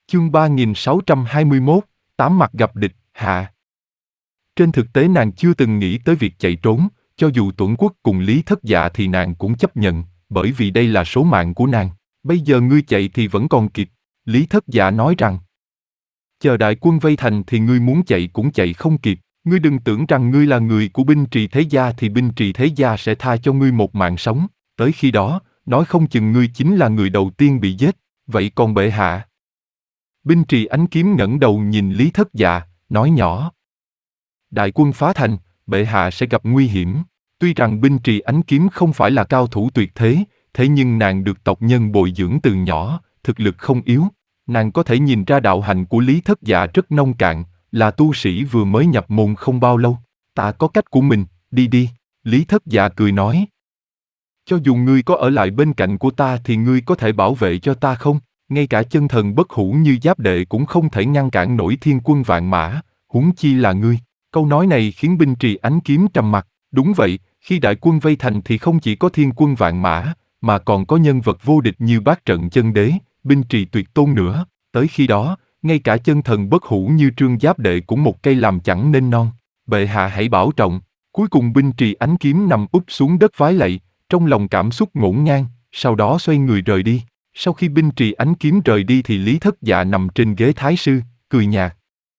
Chương 3621, tám mặt gặp địch, hạ. Trên thực tế nàng chưa từng nghĩ tới việc chạy trốn, cho dù Tuẫn Quốc cùng Lý Thất Dạ thì nàng cũng chấp nhận, bởi vì đây là số mạng của nàng. Bây giờ ngươi chạy thì vẫn còn kịp. Lý Thất Dạ nói rằng, chờ đại quân vây thành thì ngươi muốn chạy cũng chạy không kịp. Ngươi đừng tưởng rằng ngươi là người của binh trì thế gia thì binh trì thế gia sẽ tha cho ngươi một mạng sống. Tới khi đó, nói không chừng ngươi chính là người đầu tiên bị giết. Vậy còn bệ hạ? Binh trì ánh kiếm ngẩng đầu nhìn Lý Thất Dạ, nói nhỏ. Đại quân phá thành, bệ hạ sẽ gặp nguy hiểm. Tuy rằng binh trì ánh kiếm không phải là cao thủ tuyệt thế, thế nhưng nàng được tộc nhân bồi dưỡng từ nhỏ, thực lực không yếu. Nàng có thể nhìn ra đạo hạnh của Lý Thất Dạ rất nông cạn, là tu sĩ vừa mới nhập môn không bao lâu. Ta có cách của mình, đi đi. Lý Thất Dạ cười nói. Cho dù ngươi có ở lại bên cạnh của ta thì ngươi có thể bảo vệ cho ta không? Ngay cả chân thần bất hủ như Giáp Đệ cũng không thể ngăn cản nổi thiên quân vạn mã, huống chi là ngươi. Câu nói này khiến binh trì ánh kiếm trầm mặc. Đúng vậy, khi đại quân vây thành thì không chỉ có thiên quân vạn mã, mà còn có nhân vật vô địch như Bát Trận Chân Đế, binh trì tuyệt tôn nữa. Tới khi đó, ngay cả chân thần bất hủ như Trương Giáp Đệ cũng một cây làm chẳng nên non. Bệ hạ hãy bảo trọng. Cuối cùng binh trì ánh kiếm nằm úp xuống đất vái lạy, trong lòng cảm xúc ngổn ngang, sau đó xoay người rời đi. Sau khi binh trì ánh kiếm rời đi thì Lý Thất Dạ nằm trên ghế thái sư, cười nhạt.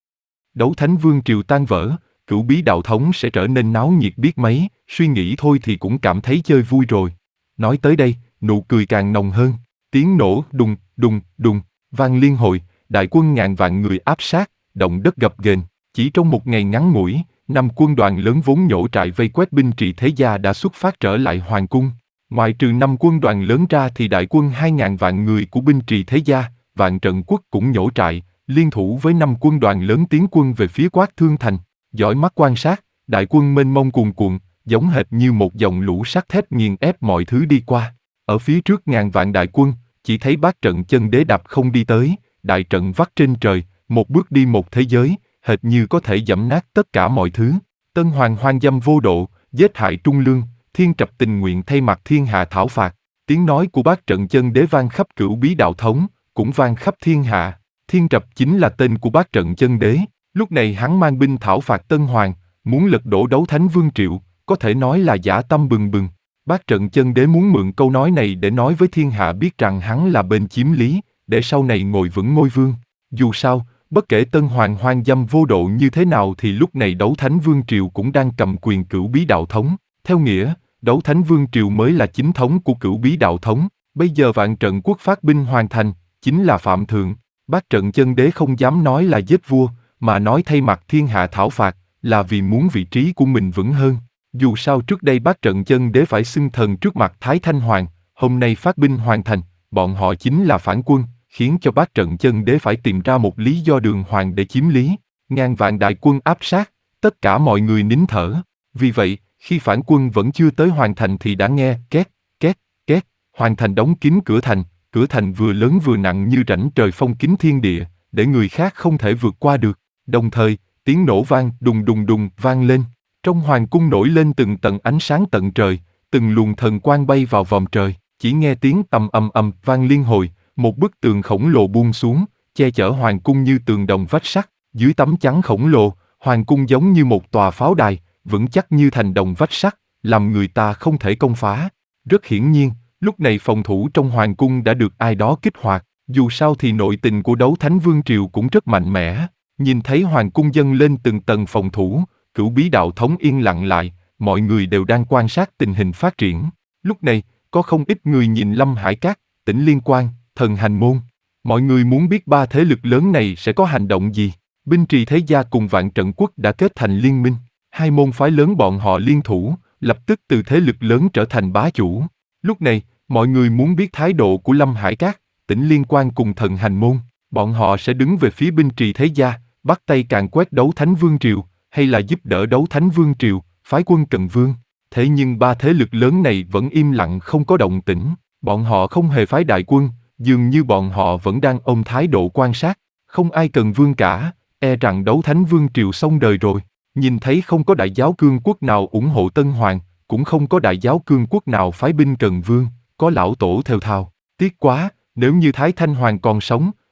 Đấu Thánh Vương triều tan vỡ, Cửu Bí đạo thống sẽ trở nên náo nhiệt biết mấy, suy nghĩ thôi thì cũng cảm thấy chơi vui rồi. Nói tới đây, nụ cười càng nồng hơn, tiếng nổ đùng, đùng, đùng, vang liên hồi, đại quân ngàn vạn người áp sát, động đất gập ghềnh. Chỉ trong một ngày ngắn ngủi, 5 quân đoàn lớn vốn nhổ trại vây quét binh trì thế gia đã xuất phát trở lại hoàng cung. Ngoại trừ 5 quân đoàn lớn ra thì đại quân 2.000 vạn người của binh trì thế gia, Vạn Trận Quốc cũng nhổ trại, liên thủ với 5 quân đoàn lớn tiến quân về phía Quát Thương Thành. Dõi mắt quan sát, đại quân mênh mông cuồn cuộn, giống hệt như một dòng lũ sắt thép nghiền ép mọi thứ đi qua. Ở phía trước ngàn vạn đại quân, chỉ thấy Bát Trận Chân Đế đạp không đi tới, đại trận vắt trên trời, một bước đi một thế giới, hệt như có thể giẫm nát tất cả mọi thứ. Tân Hoàng hoang dâm vô độ, giết hại trung lương, Thiên Trập tình nguyện thay mặt thiên hạ thảo phạt. Tiếng nói của Bát Trận Chân Đế vang khắp Cửu Bí đạo thống, cũng vang khắp thiên hạ. Thiên Trập chính là tên của Bát Trận Chân Đế. Lúc này hắn mang binh thảo phạt Tân Hoàng, muốn lật đổ Đấu Thánh Vương triều, có thể nói là dã tâm bừng bừng. Bát Trận Chân Đế muốn mượn câu nói này để nói với thiên hạ biết rằng hắn là bên chiếm lý, để sau này ngồi vững ngôi vương. Dù sao, bất kể Tân Hoàng hoang dâm vô độ như thế nào thì lúc này Đấu Thánh Vương triều cũng đang cầm quyền Cửu Bí đạo thống. Theo nghĩa, Đấu Thánh Vương triều mới là chính thống của Cửu Bí đạo thống. Bây giờ Vạn Trận Quốc phát binh hoàn thành, chính là phạm thượng. Bát Trận Chân Đế không dám nói là giết vua, mà nói thay mặt thiên hạ thảo phạt, là vì muốn vị trí của mình vững hơn. Dù sao trước đây Bát Trận Chân Đế phải xưng thần trước mặt Thái Thanh Hoàng, hôm nay phát binh hoàn thành, bọn họ chính là phản quân, khiến cho Bát Trận Chân Đế phải tìm ra một lý do đường hoàng để chiếm lý. Ngàn vạn đại quân áp sát, tất cả mọi người nín thở. Vì vậy, khi phản quân vẫn chưa tới hoàn thành thì đã nghe két, két, két, hoàn thành đóng kín cửa thành vừa lớn vừa nặng như rãnh trời phong kín thiên địa, để người khác không thể vượt qua được. Đồng thời, tiếng nổ vang đùng đùng đùng vang lên. Trong hoàng cung nổi lên từng tầng ánh sáng tận trời, từng luồng thần quang bay vào vòm trời. Chỉ nghe tiếng ầm ầm ầm vang liên hồi, một bức tường khổng lồ buông xuống, che chở hoàng cung như tường đồng vách sắt. Dưới tấm chắn khổng lồ, hoàng cung giống như một tòa pháo đài, vững chắc như thành đồng vách sắt, làm người ta không thể công phá. Rất hiển nhiên, lúc này phòng thủ trong hoàng cung đã được ai đó kích hoạt. Dù sao thì nội tình của Đấu Thánh Vương triều cũng rất mạnh mẽ. Nhìn thấy hoàng cung dâng lên từng tầng phòng thủ, Cửu Bí đạo thống yên lặng lại, mọi người đều đang quan sát tình hình phát triển. Lúc này, có không ít người nhìn Lâm Hải Các, Tỉnh Liên Quan, Thần Hành Môn. Mọi người muốn biết ba thế lực lớn này sẽ có hành động gì. Binh trì thế gia cùng Vạn Trận Quốc đã kết thành liên minh. Hai môn phái lớn bọn họ liên thủ, lập tức từ thế lực lớn trở thành bá chủ. Lúc này, mọi người muốn biết thái độ của Lâm Hải Các, Tỉnh Liên Quan cùng Thần Hành Môn. Bọn họ sẽ đứng về phía binh trì thế gia, bắt tay càn quét Đấu Thánh Vương triều, hay là giúp đỡ Đấu Thánh Vương triều, phái quân Cần Vương. Thế nhưng ba thế lực lớn này vẫn im lặng không có động tĩnh. Bọn họ không hề phái đại quân, dường như bọn họ vẫn đang ôm thái độ quan sát. Không ai cần vương cả, e rằng Đấu Thánh Vương triều xong đời rồi. Nhìn thấy không có đại giáo cương quốc nào ủng hộ Tân Hoàng, cũng không có đại giáo cương quốc nào phái binh Cần Vương, có lão tổ thều thào. Tiếc quá, nếu như Thái Thanh Hoàng còn sống,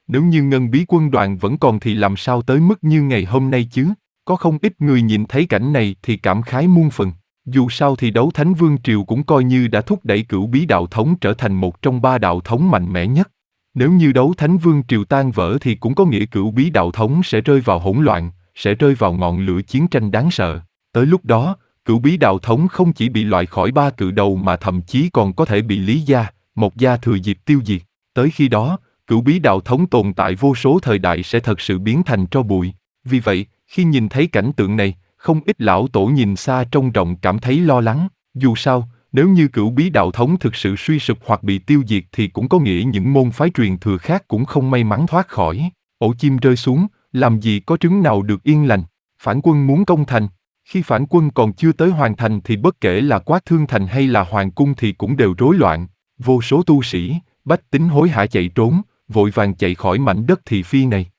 Nếu như ngân bí quân đoàn vẫn còn thì làm sao tới mức như ngày hôm nay chứ? Có không ít người nhìn thấy cảnh này thì cảm khái muôn phần. Dù sao thì đấu Thánh Vương Triều cũng coi như đã thúc đẩy Cửu Bí Đạo Thống trở thành một trong ba đạo thống mạnh mẽ nhất. Nếu như đấu Thánh Vương Triều tan vỡ thì cũng có nghĩa Cửu Bí Đạo Thống sẽ rơi vào hỗn loạn, sẽ rơi vào ngọn lửa chiến tranh đáng sợ. Tới lúc đó, Cửu Bí Đạo Thống không chỉ bị loại khỏi ba cự đầu mà thậm chí còn có thể bị Lý Gia, Mộc Gia thừa dịp tiêu diệt. Tới khi đó, Cửu Bí Đạo Thống tồn tại vô số thời đại sẽ thật sự biến thành tro bụi. Vì vậy, khi nhìn thấy cảnh tượng này, không ít lão tổ nhìn xa trông rộng cảm thấy lo lắng. Dù sao, nếu như Cửu Bí Đạo Thống thực sự suy sụp hoặc bị tiêu diệt thì cũng có nghĩa những môn phái truyền thừa khác cũng không may mắn thoát khỏi. Ổ chim rơi xuống, làm gì có trứng nào được yên lành. Phản quân muốn công thành. Khi phản quân còn chưa tới hoàn thành thì bất kể là Quát Thương Thành hay là Hoàng Cung thì cũng đều rối loạn. Vô số tu sĩ, bách tính hối hả chạy trốn, vội vàng chạy khỏi mảnh đất thị phi này.